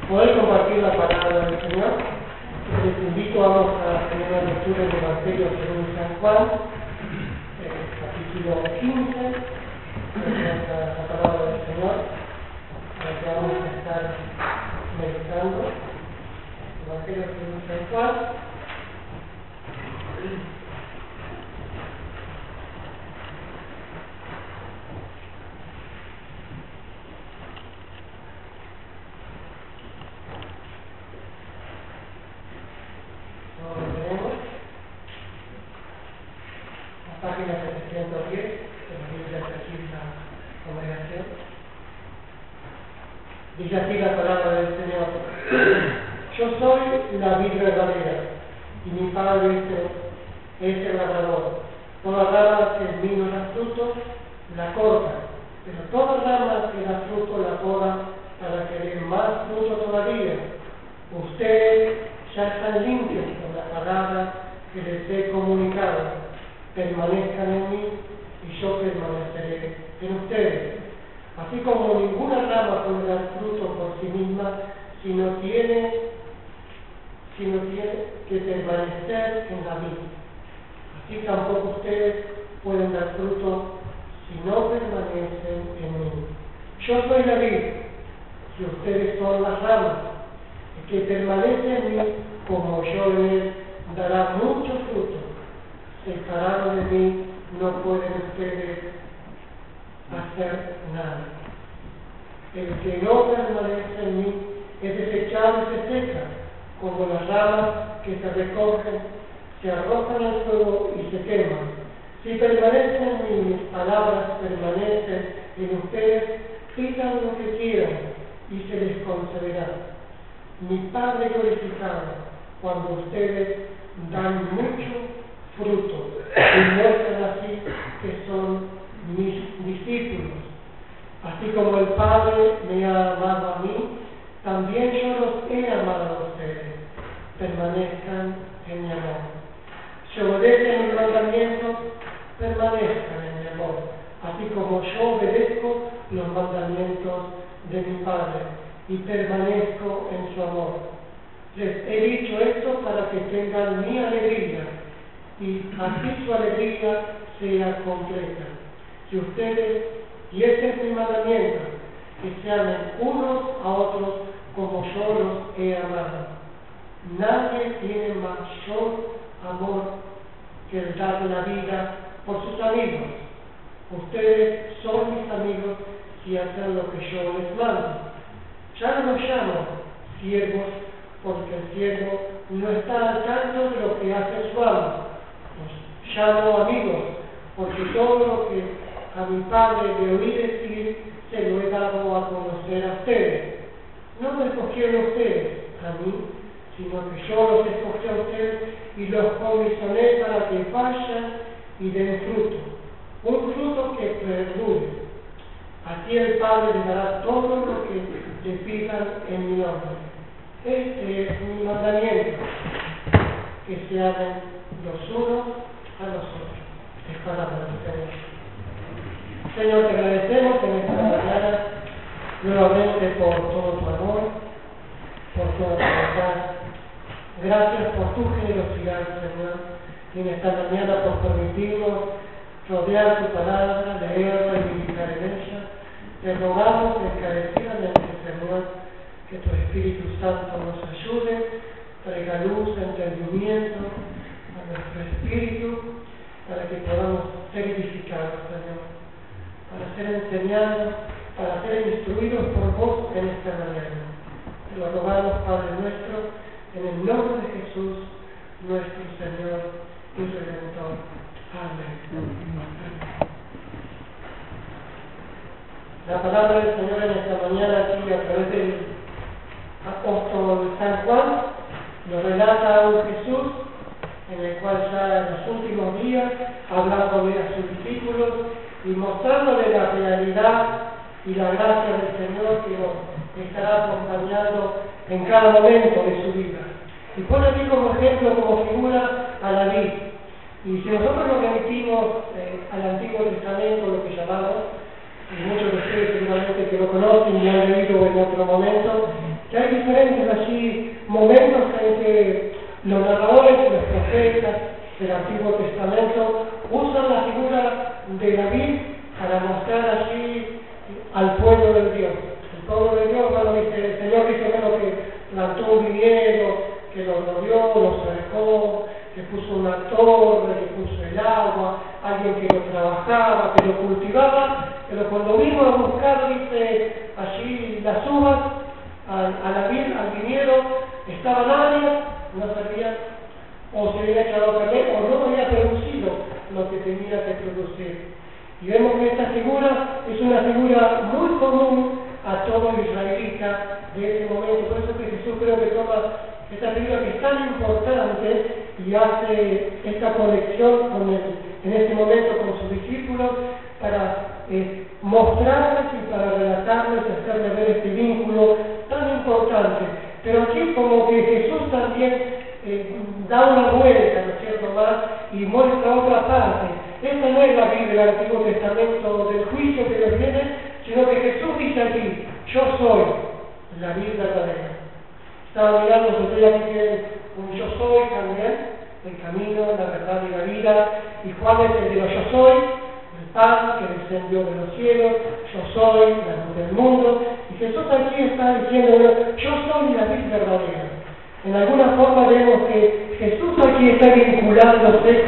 poder compartir la palabra del Señor. Les invito a tener la lectura del Evangelio según San Juan, capítulo 15, la palabra del Señor, a la que vamos a estar meditando. Evangelio según San Juan. Página 710 de la Biblia que aquí la congregación. Dice así la palabra del Señor: Yo soy la vid verdadera, y mi Padre es el labrador. Toda rama que en mí no da fruto, la corta, pero toda rama que da fruto la poda para que dé más fruto todavía. Ustedes ya están limpios por la palabra que les he comunicado. Permanezcan en mí y yo permaneceré en ustedes. Así como ninguna rama puede dar fruto por sí misma si no tiene que permanecer en la vid. Así tampoco ustedes pueden dar fruto si no permanecen en mí. Yo soy la vid y ustedes son las ramas. El que permanece en mí como yo en él dará mucho fruto. Separado de mí no pueden ustedes hacer nada. El que no permanece en mí es desechado y se seca, como las ramas que se recogen, se arrojan al fuego y se queman. Si permanecen en mí, mis palabras permanecen en ustedes, pidan lo que quieran y se les concederá. Mi Padre glorificado, cuando ustedes dan mucho fruto y muestran así que son mis discípulos. Así como el Padre me ha amado a mí, también yo los he amado a ustedes. Permanezcan en mi amor. Si obedecen mis mandamientos, permanezcan en mi amor, así como yo obedezco los mandamientos de mi Padre y permanezco en su amor. Les he dicho esto para que tengan mi alegría y así su alegría sea completa. Que ustedes, y este es mi mandamiento, que se amen unos a otros como yo los he amado. Nadie tiene mayor amor que el dar la vida por sus amigos. Ustedes son mis amigos si hacen lo que yo les mando. Ya no los llamo siervos, porque el siervo no está al tanto de lo que hace su amo. Los llamo amigos, porque todo lo que a mi Padre le oí decir, se lo he dado a conocer a ustedes. No me escogieron ustedes a mí, sino que yo los escogí a ustedes y los comisioné para que vayan y den fruto, un fruto que perdure. Así el Padre les dará todo lo que le pidan en mi nombre. Este es mi mandamiento, que se amen los unos a los otros. Es palabra del Señor. Señor, te agradecemos en esta mañana nuevamente por todo tu amor, por toda tu bondad. Gracias por tu generosidad, Señor, y en esta mañana por permitirnos rodear tu palabra, leerla y meditar en ella. Te rogamos encarecidamente, Señor, que tu Espíritu Santo nos ayude, traiga luz, entendimiento a nuestro espíritu, para que podamos ser edificados, Señor, para ser enseñados, para ser instruidos por vos en esta mañana. Te lo rogamos, Padre nuestro, en el nombre de Jesús, nuestro Señor y Redentor. Amén. La palabra del Señor en esta mañana aquí a través del apóstol San Juan nos relata a un Jesús en el cual ya en los últimos días, hablándole a sus discípulos y mostrándole la realidad y la gracia del Señor que los estará acompañando en cada momento de su vida. Y pone aquí como ejemplo, como figura, a la vid. Y si nosotros nos remitimos al Antiguo Testamento, lo que llamamos, y muchos de ustedes seguramente que lo conocen y han leído en otro momento, que hay diferentes allí momentos en que los narradores, los profetas del Antiguo Testamento usan la figura de David para mostrar allí al pueblo de Dios. El pueblo de Dios, bueno, dice, el Señor dice, bueno, que plantó un viñedo, que lo rodeó, lo cercó, que puso una torre, que puso el agua, alguien que lo trabajaba, que lo cultivaba, pero cuando vino a buscar, dice, allí las uvas, al viñedo, estaban áreas, no servían, o se había echado a perder, o no había producido lo que tenía que producir. Y vemos que esta figura es una figura muy común a todo israelita de ese momento. Por eso que Jesús creo que toma esta figura que es tan importante y hace esta conexión en este momento con sus discípulos para mostrarles y para relatarles y hacerles ver este vínculo tan importante. Pero aquí como que Jesús también da una vuelta, ¿no es cierto?, más y muestra otra parte. Esta no es la Biblia del Antiguo Testamento del juicio que les viene, sino que Jesús dice aquí, yo soy la vida verdadera. Estaba mirando, ustedes aquí tienen un yo soy también, el camino, la verdad y la vida, y Juan es el de los yo soy, el pan que descendió de los cielos, yo soy la luz del mundo, y Jesús aquí está diciendo, yo soy la vida verdadera. En alguna forma vemos que Jesús aquí está vinculándose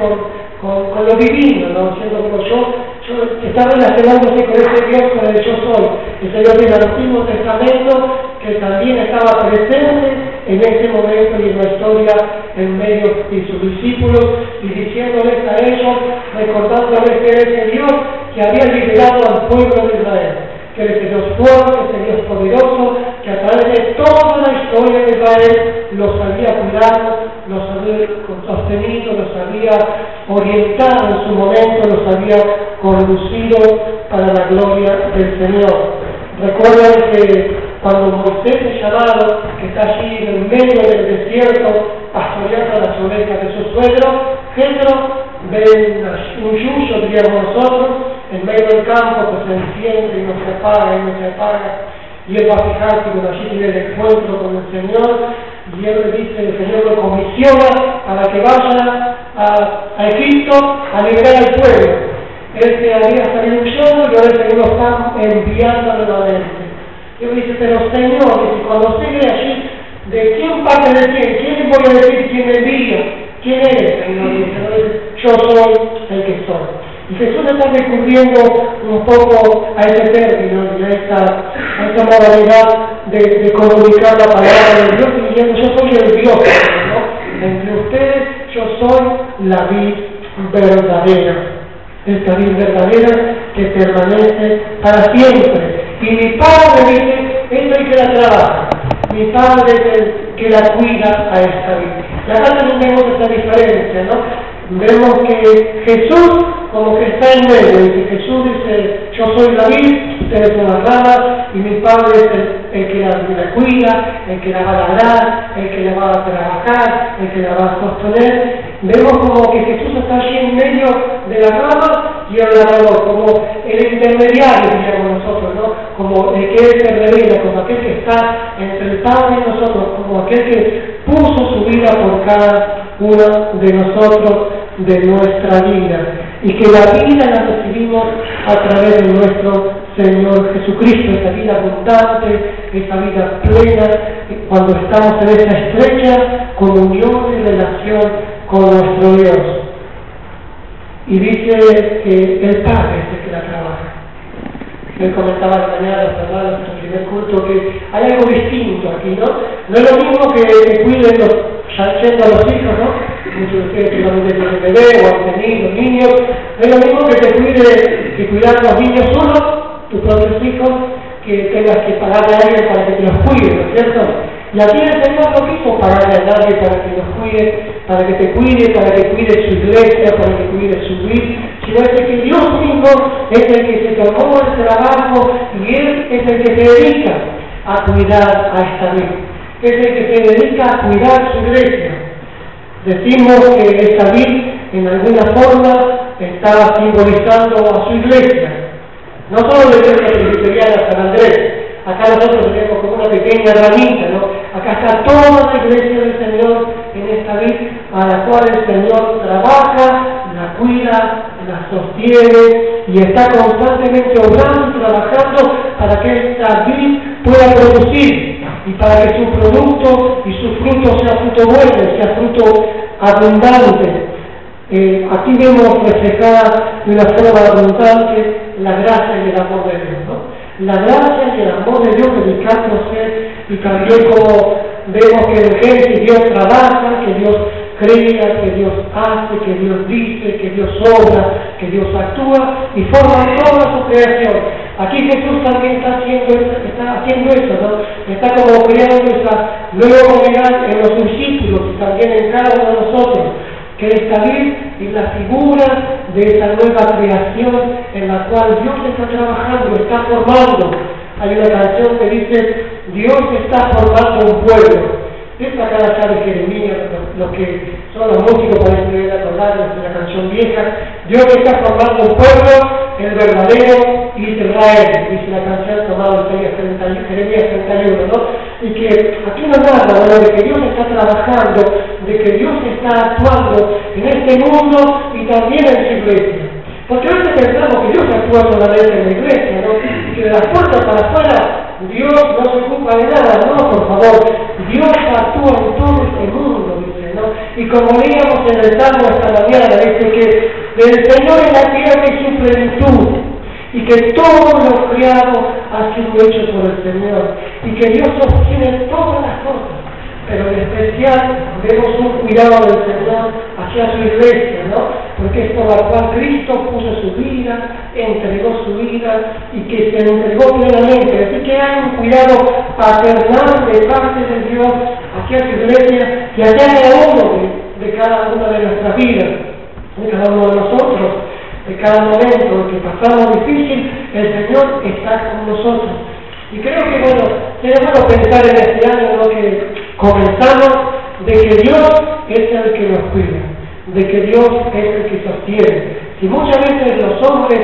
con lo divino, ¿no? Siendo como yo está relacionándose con ese Dios con el yo soy, ese Dios del Antiguo Testamento que también estaba presente en ese momento y en la historia en medio de sus discípulos y diciéndoles a ellos, recordándoles que era ese Dios que había liberado al pueblo de Israel, que era ese Dios fuerte, ese Dios poderoso, que a través de toda la historia de Israel los había cuidado, los había sostenido, los había orientado en su momento, los había conducido para la gloria del Señor. Recuerden que cuando Moisés es llamado, que está allí en el medio del desierto, pastoreando las ovejas de su suegro, Jetro ve un yuyo, diríamos nosotros, en medio del campo que se enciende y no se apaga y no se apaga, y él va a fijarse que allí tiene el encuentro con el Señor, y él le dice, el Señor lo comisiona para que vaya a Egipto a liberar al pueblo. Él se había salido huyendo y ahora el Señor lo está enviando nuevamente. Y él dice, pero Señor, dice, cuando llegue allí, ¿de quién parte de quién? ¿Quién voy a decir quién me envía? ¿Quién eres, Señor? Dice, yo soy el que soy. Y Jesús está recurriendo un poco a ese término y a esa modalidad de comunicar la palabra de Dios y diciendo, yo soy el Dios, ¿no? Entre ustedes yo soy la vid verdadera. Esta vid verdadera que permanece para siempre. Y mi Padre dice, es el que la trabaja. Mi Padre es el que la cuida a esta vid. Y acá también vemos esa diferencia, ¿no? Vemos que Jesús como que está en medio, y que Jesús dice, yo soy la vid, ustedes son las ramas, y mi Padre es el que la cuida, el que la va a labrar, el que la va a trabajar, el que la va a sostener. Vemos como que Jesús está allí en medio de la rama y el labrador, como el intermediario, diríamos nosotros, ¿no? Como el que se revela, como aquel que está entre el Padre y nosotros, como aquel que puso su vida por cada uno de nosotros, de nuestra vida, y que la vida la recibimos a través de nuestro Señor Jesucristo, esa vida abundante, esa vida plena, cuando estamos en esa estrecha comunión y relación con nuestro Dios. Y dice que el Padre es el que la trabaja. Él comentaba la mañana, los hermanos, en el primer culto, que hay algo distinto aquí, ¿no? No es lo mismo que cuiden yendo a los hijos, ¿no? Muchos de ustedes seguramente tienen bebé o han tenido niños. No es lo mismo que cuidar a los niños solo, tus propios hijos, que tengas que pagarle a alguien para que te los cuide, ¿no es cierto? Y aquí el Señor no quiso pagarle a nadie para que los cuide, para que te cuide, para que cuide su iglesia, para que cuide su vida, sino es que Dios mismo es el que se tomó el trabajo y Él es el que se dedica a cuidar a esta vida. Es el que se dedica a cuidar su iglesia. Decimos que esta vid en alguna forma está simbolizando a su iglesia. No solo la iglesia presbiteriana San Andrés, acá nosotros tenemos como una pequeña ramita, ¿no? Acá está toda la iglesia del Señor en esta vid, a la cual el Señor trabaja, la cuida, la sostiene y está constantemente obrando y trabajando para que esta vid pueda producir y para que su producto y su fruto sea fruto bueno, sea fruto abundante. Aquí vemos reflejada de una forma abundante la gracia y el amor de Dios, ¿no? La gracia y el amor de Dios dedicándose, y también como vemos que en Génesis Dios trabaja, que Dios crea, que Dios hace, que Dios dice, que Dios obra, que Dios actúa y forma toda su creación. Aquí Jesús también está haciendo eso, ¿no? Está como creando esa nueva unidad en los discípulos y también en cada uno de nosotros, que esta vid es la figura de esa nueva creación en la cual Dios está trabajando, está formando. Hay una canción que dice, Dios está formando un pueblo. Esta cara ya de Jeremías, los que son los músicos para escribir acordarnos de la canción vieja. Dios está formando un pueblo, el verdadero Israel, dice la canción tomada de Jeremías 31, ¿no? Y que aquí nos habla, bueno, de que Dios está trabajando, de que Dios está actuando en este mundo y también en su iglesia. Porque a veces pensamos que Dios actúa solamente en la iglesia, ¿no? Y que de las puertas para afuera Dios no se ocupa de nada, no, por favor. Dios actúa en todo este mundo, dice, ¿no? Y como leíamos en el Salmo esta mañana, dice que del Señor en la tierra y su plenitud, y que todo lo creado ha sido hecho por el Señor, y que Dios sostiene todas las cosas. Pero en especial vemos un cuidado del Señor hacia su iglesia, ¿no? Porque es por la cual Cristo puso su vida, entregó su vida y que se entregó plenamente. Así que hay un cuidado paternal de parte de Dios hacia su iglesia y hacia cada uno de cada una de nuestras vidas, de cada uno de nosotros, de cada momento que pasamos difícil, el Señor está con nosotros. Y creo que, bueno, sería bueno pensar en este año, ¿no?, que comenzamos, de que Dios es el que nos cuida, de que Dios es el que sostiene. Si muchas veces los hombres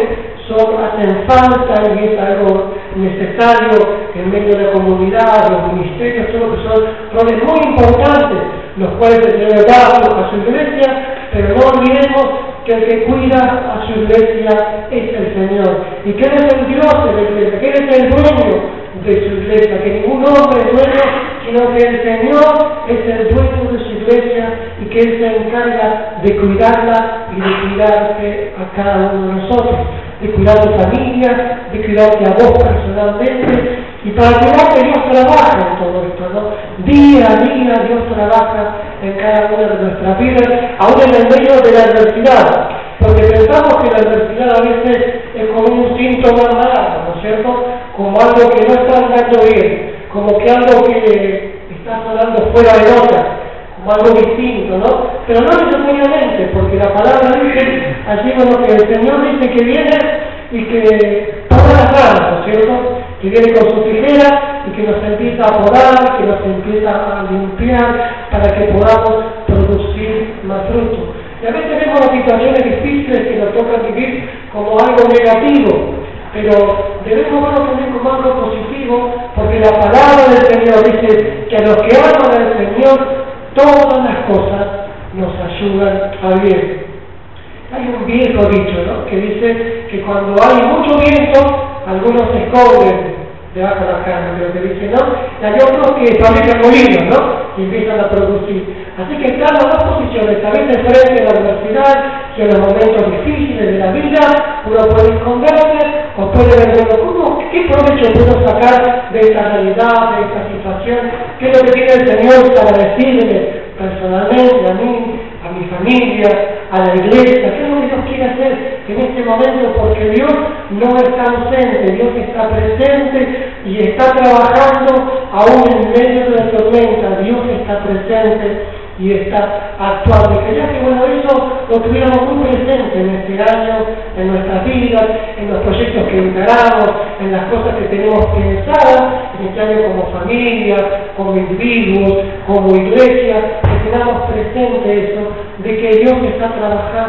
hacen falta y es algo necesario en medio de la comunidad, los ministerios, todo lo que son roles muy importantes, los cuales el Señor da a su iglesia, pero no olvidemos que el que cuida a su iglesia es el Señor, y que Él es el Dios de la iglesia, que Él es el dueño de su iglesia, que ningún hombre es dueño, sino que el Señor es el dueño de su iglesia y que Él se encarga de cuidarla y de cuidarte a cada uno de nosotros, de cuidar tu familia, de cuidarte a vos personalmente, y para que Dios trabaja en todo esto, ¿no? Día a día Dios trabaja en cada una de nuestras vidas, aún en el medio de la adversidad, porque pensamos que la adversidad a veces es como un síntoma malo, ¿no es cierto? Como algo que no está andando bien, como que algo que está sonando fuera de nota, como algo distinto, ¿no? Pero no necesariamente, porque la palabra dice, allí lo que el Señor dice que viene y que toma las manos, ¿no es cierto? Que viene con su tijera y que nos empieza a podar, que nos empieza a limpiar para que podamos producir más fruto. Y a veces vemos las situaciones difíciles que nos tocan vivir como algo negativo, pero debemos verlo también como algo positivo, porque la palabra del Señor dice que a los que aman al Señor, todas las cosas nos ayudan a bien. Hay un viejo dicho, ¿no?, que dice que cuando hay mucho viento, algunos se esconden debajo de la cama, creo que dice, ¿no? Y hay otros que fabrican molinos, ¿no?, y empiezan a producir. Así que están las dos posiciones, a veces frente a la adversidad y en los momentos difíciles de la vida, uno puede esconderse o puede ver, bueno, ¿qué provecho puedo sacar de esta realidad, de esta situación? ¿Qué es lo que tiene el Señor para decirme personalmente a mí, a mi familia, a la iglesia? ¿Qué es lo que Dios quiere hacer en este momento? Porque Dios no está ausente, Dios está presente y está trabajando aún en medio de la tormenta. Dios está presente y está actuando. Y quería que, bueno, eso lo tuviéramos muy presente en este año, en nuestras vidas, en los proyectos que encaramos, en las cosas que tenemos pensadas en este año como familia, como individuos, como iglesia, que tengamos presente eso, de que Dios está trabajando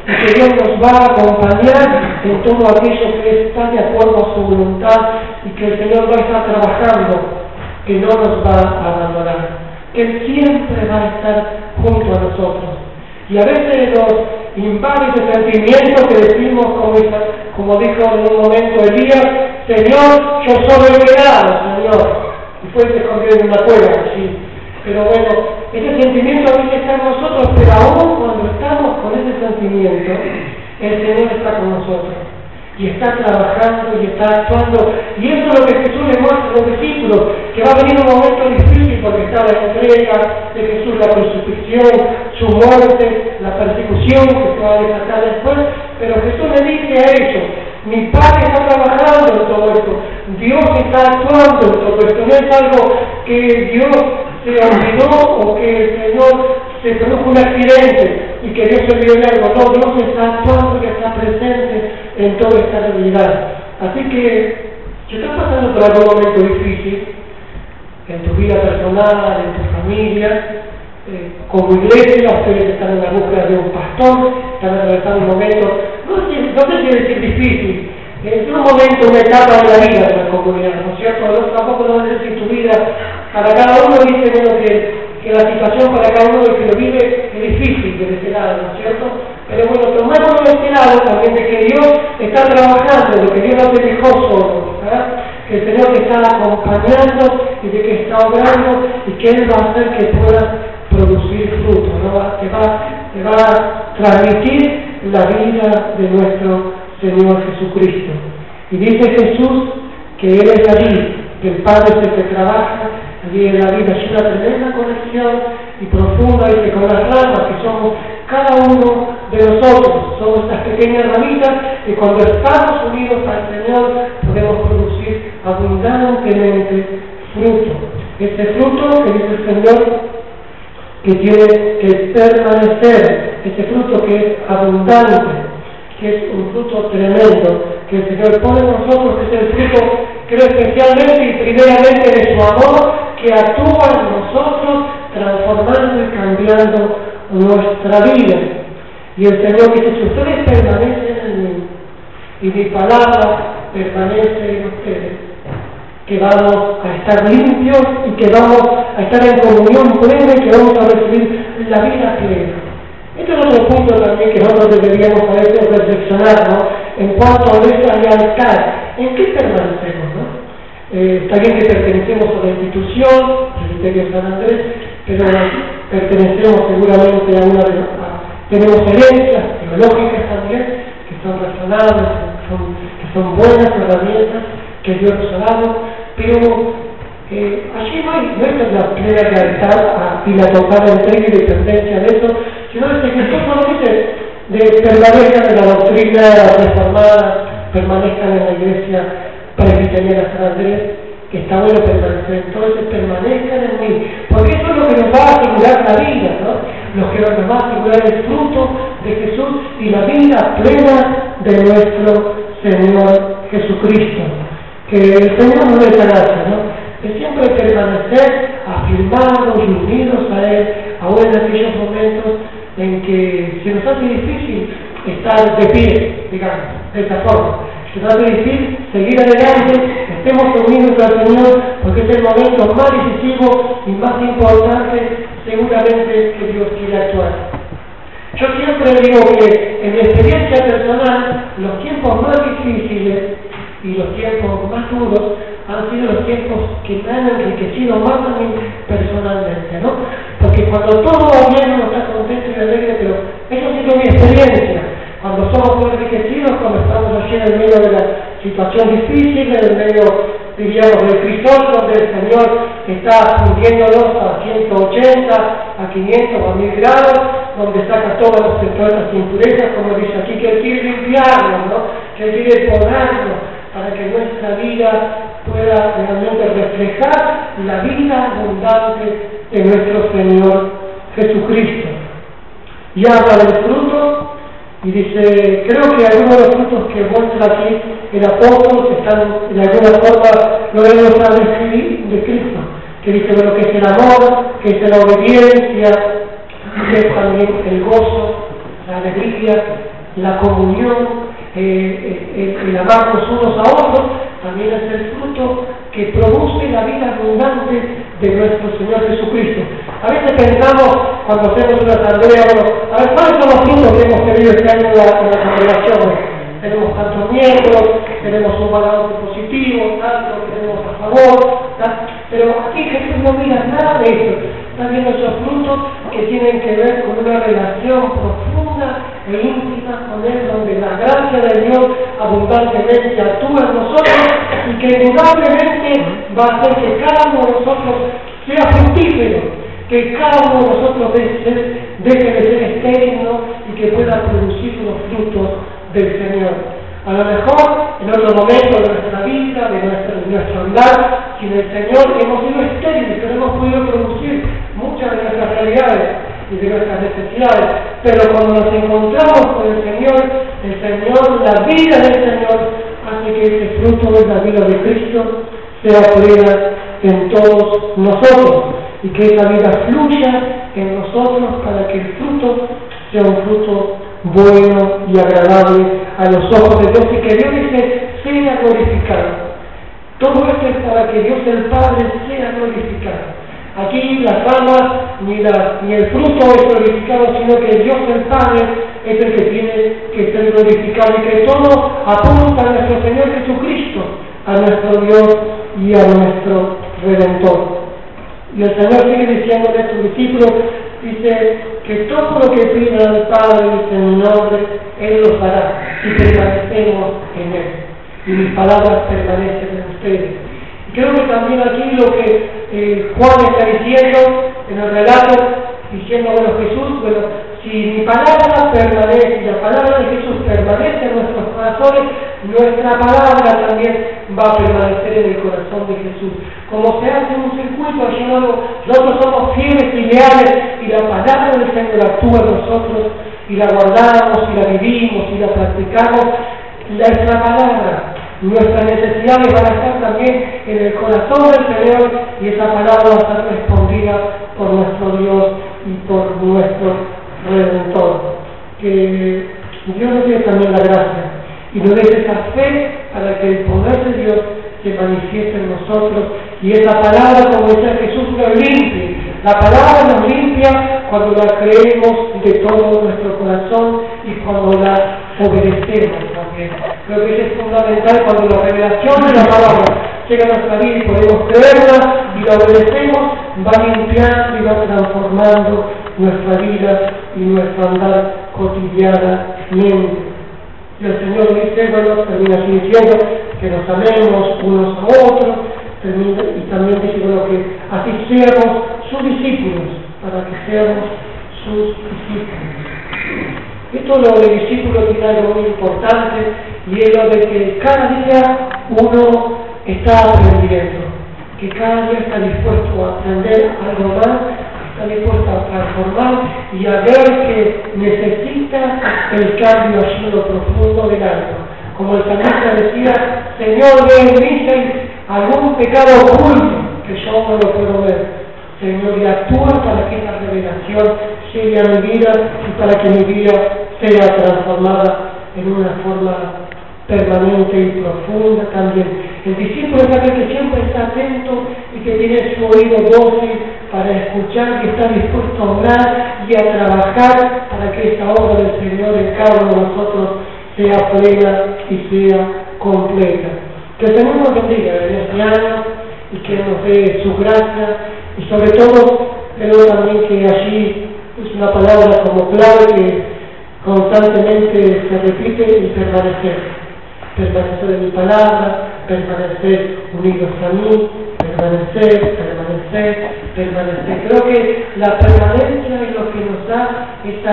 y que Dios nos va a acompañar en todo aquello que está de acuerdo a su voluntad y que el Señor va a estar trabajando, que no nos va a abandonar, que Él siempre va a estar junto a nosotros. Y a veces nos invade ese sentimiento que decimos, como dijo en un momento Elías: Señor, yo soy el pecado, Señor. Y fue y se escondió en una cueva allí. Pero bueno, ese sentimiento a veces está en nosotros, pero aún cuando estamos con ese sentimiento, el Señor está con nosotros. Y está trabajando y está actuando. Y eso es lo que Jesús le muestra a los discípulos, que va a venir un momento difícil porque está la entrega de Jesús, la crucifixión, su muerte, la persecución que se va a desatar después. Pero Jesús le dice a ellos: mi Padre está trabajando en todo esto, Dios está actuando en todo esto. No es algo que Dios se olvidó o que el Señor se produjo un accidente y que Dios se olvidó de algo. No, Dios está actuando y está presente en toda esta realidad. Así que, si estás pasando por algún momento difícil en tu vida personal, en tu familia, como iglesia, ustedes están en la búsqueda de un pastor, están atravesando un momento, no sé si decir difícil, es un momento, una etapa de la vida de la comunidad, ¿no es cierto? Tampoco no es decir tu vida, para cada uno dice que la situación para cada uno del que lo vive es difícil de ese lado, ¿no es cierto? Pero bueno, tomémoslo de este lado también, de que Dios está trabajando, de que Dios no te dejó solo, ¿verdad? Que el Señor te está acompañando y de que está obrando y que Él va a hacer que puedas producir fruto, ¿no? Te va a transmitir la vida de nuestro Señor Jesucristo. Y dice Jesús que Él es la vid, que el Padre es el que trabaja, allí en la vida hay una tremenda conexión y profunda, y que con las ramas que somos cada uno de nosotros, somos estas pequeñas ramitas y cuando estamos unidos al Señor podemos producir abundantemente fruto. Este fruto que dice el Señor que tiene que permanecer, este fruto que es abundante, que es un fruto tremendo, que el Señor pone en nosotros, que es el fruto, creo, especialmente y primeramente de su amor, que actúa en nosotros, transformando y cambiando nuestra vida. Y el Señor dice: si ustedes permanecen en mí, y mi palabra permanece en ustedes, que vamos a estar limpios y que vamos a estar en comunión plena y que vamos a recibir la vida plena. Este es otro punto también que nosotros deberíamos a veces reflexionar, ¿no? En cuanto a nuestra lealtad, ¿en qué permanecemos, no? Está bien que pertenecemos a la institución, Presbiterio San Andrés, pero pertenecemos seguramente a tenemos herencias teológicas también, que son razonables, que son buenas herramientas que Dios nos ha dado, pero allí no es la plena lealtad y la total entrega y dependencia de eso, sino de que Jesús no dice de permanezcan en la doctrina reformada, permanezcan en la iglesia presbiteriana San Andrés, que está bueno permanecer. Entonces permanezcan en mí, porque eso es lo que nos va a asegurar la vida, ¿no? Lo que nos va a asegurar el fruto de Jesús y la vida plena de nuestro Señor Jesucristo. Que el Señor nos dé gracia, ¿no? De siempre permanecer afirmados y unidos a Él, aún en aquellos momentos en que se nos hace difícil estar de pie, digamos, de esta forma. Se nos hace difícil seguir adelante, estemos unidos al Señor, porque es el momento más decisivo y más importante, seguramente, que Dios quiere actuar. Yo siempre digo que en mi experiencia personal, los tiempos más difíciles y los tiempos más duros han sido los tiempos que me han enriquecido más a mí personalmente, ¿no? Porque cuando todo va bien uno está contento y alegre, pero eso ha sido mi experiencia. Cuando somos muy enriquecidos, cuando estamos allí en el medio de la situación difícil, en el medio, diríamos, del crisol, donde el Señor está fundiéndonos a 180, a 500, a 1000 grados, donde saca todas las impurezas, como dice aquí, que Él quiere limpiarnos, ¿no? Que Él quiere podarnos, para que nuestra vida pueda realmente reflejar la vida abundante de nuestro Señor Jesucristo. Y habla del fruto, y dice, creo que algunos de los frutos que muestra aquí el apóstol están de alguna forma lo debemos descrito, que dice de lo que es el amor, que es la obediencia, que es también el gozo, la alegría, la comunión, el amarnos unos a otros, también es el fruto que produce la vida abundante de nuestro Señor Jesucristo. A veces pensamos, cuando hacemos una asamblea, a ver, ¿cuáles son los frutos que hemos tenido este año en la congregación? Tenemos tantos miembros, tenemos un balance positivo, tanto tenemos a favor, pero aquí Jesús no mira nada de eso. Está viendo esos frutos que tienen que ver con una relación profunda e íntima con Él, donde la gracia de Dios abundantemente actúa en nosotros y que indudablemente va a hacer que cada uno de nosotros sea fructífero, que cada uno de nosotros deje de ser estéril, ¿no? Y que pueda producir los frutos del Señor. A lo mejor en otro momento de nuestra vida, de nuestro andar, sin el Señor hemos sido estériles, pero hemos podido producir muchas de nuestras realidades y de nuestras necesidades. Pero cuando nos encontramos con el Señor, la vida del Señor hace que ese fruto de la vida de Cristo sea plena en todos nosotros y que esa vida fluya en nosotros para que el fruto sea un fruto bueno y agradable a los ojos de Dios, y que Dios dice, sea glorificado. Todo esto es para que Dios el Padre sea glorificado. Aquí las ramas ni el fruto es glorificado, sino que Dios el Padre es el que tiene que ser glorificado, y que todo apunta a nuestro Señor Jesucristo, a nuestro Dios y a nuestro Redentor. Y el Señor sigue diciéndole a sus discípulos, dice que todo lo que pida al Padre en mi nombre, Él lo hará, y permanecemos en Él. Y mis palabras permanecen en ustedes. Y creo que también aquí lo que Juan está diciendo en el relato, diciendo, Jesús, si mi palabra permanece, y la palabra de Jesús permanece en nuestros corazones, nuestra palabra también va a permanecer en el corazón de Jesús. Como se hace un circuito allí, nosotros somos fieles y leales, y la palabra del Señor actúa en nosotros, y la guardamos, y la vivimos, y la practicamos. Nuestra palabra, nuestras necesidades van a estar también en el corazón del Señor, y esa palabra va a estar respondida por nuestro Dios y por nuestro Redentor. Que Dios nos dé también la gracia y nos dé esa fe para que el poder de Dios se manifieste en nosotros, y esa palabra, como decía Jesús, nos limpie. La palabra nos limpia cuando la creemos de todo nuestro corazón y cuando la obedecemos también. Creo que eso es fundamental. Cuando la revelación de la palabra llega a nuestra vida y podemos creerla y la obedecemos, va limpiando y va transformando nuestra vida y nuestro andar cotidianamente. Y el Señor dice, termina así diciendo que nos amemos unos a otros, y también dice, que así seamos sus discípulos, para que seamos sus discípulos. Esto lo de discípulos tiene algo muy importante, y es lo de que cada día uno está aprendiendo, que cada día está dispuesto a aprender algo más, está dispuesto a transformar y a ver que necesita el cambio allí en lo profundo del alma. Como el salmista decía, Señor, ve en mí algún pecado oculto que yo no lo puedo ver. Señor, y actúa para que esa revelación llegue a mi vida y para que mi vida sea transformada en una forma permanente y profunda también. El discípulo es aquel que siempre está atento y que tiene su oído dócil para escuchar, que está dispuesto a orar y a trabajar para que esta obra del Señor en cada uno de nosotros sea plena y sea completa. Que el Señor nos bendiga en este año y que nos dé su gracia, y sobre todo creo también que allí es una palabra como clave que constantemente se repite, y permanecer en mi palabra, permanecer unidos a mí, permanecer. Creo que la permanencia es lo que nos da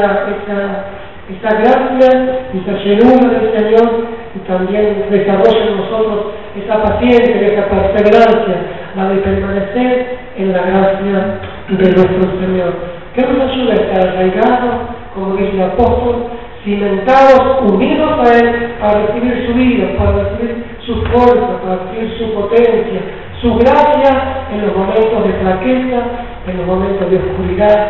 esa gracia, esa llenura del Señor, y también desarrolla en nosotros esa paciencia, esa perseverancia, la de permanecer en la gracia de nuestro Señor. Que nos ayude a estar arraigados, como dice el apóstol, cimentados, unidos a Él, para recibir su vida, para recibir su fuerza, para recibir su potencia, su gracia en los momentos de flaqueza, en los momentos de oscuridad,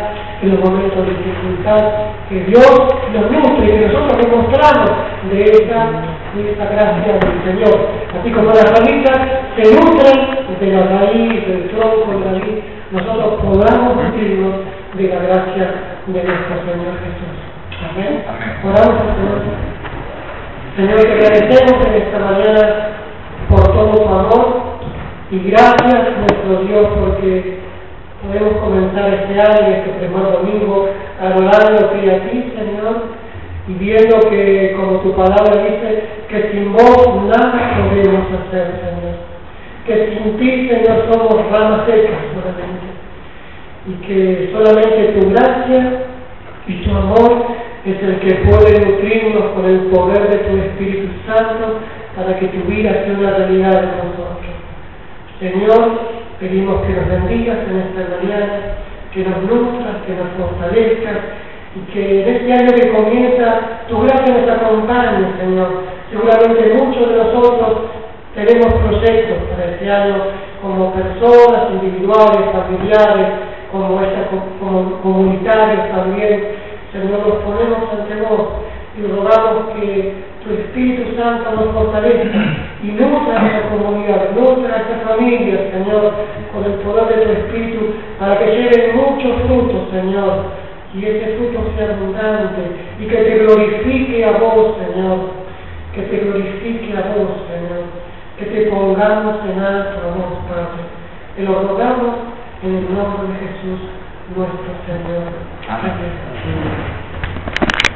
en los momentos de dificultad, que Dios nos nutre y que nosotros demostramos de esa gracia del Señor. Así como las ramitas se nutren de la raíz, del tronco de la vid, nosotros podamos nutrirnos de la gracia de nuestro Señor Jesús. Amén. Oramos al Señor. Señor, te agradecemos en esta mañana por todo tu amor y gracias, nuestro Dios, porque podemos comenzar este año, este primer domingo, adorándote a ti, Señor, y viendo que, como tu palabra dice, que sin vos nada podemos hacer, Señor. Que sin ti, Señor, somos ramas secas solamente. Y que solamente tu gracia y tu amor es el que puede nutrirnos con el poder de tu Espíritu Santo para que tu vida sea una realidad en nosotros. Señor, pedimos que nos bendigas en esta mañana, que nos nutras, que nos fortalezcas y que en este año que comienza tu gracia nos acompañe, Señor. Seguramente muchos de nosotros tenemos proyectos para este año como personas individuales, familiares, como comunitarios también. Señor, nos ponemos ante vos y rogamos que tu Espíritu Santo nos fortalezca y nutra a esta comunidad, nutra a esta familia, Señor, con el poder de tu Espíritu, para que lleven muchos frutos, Señor, y ese fruto sea abundante y que te glorifique a vos, Señor, que te glorifique a vos, Señor, que te pongamos en alto a vos, Padre. Te lo rogamos en el nombre de Jesús, nuestro Señor. Amén.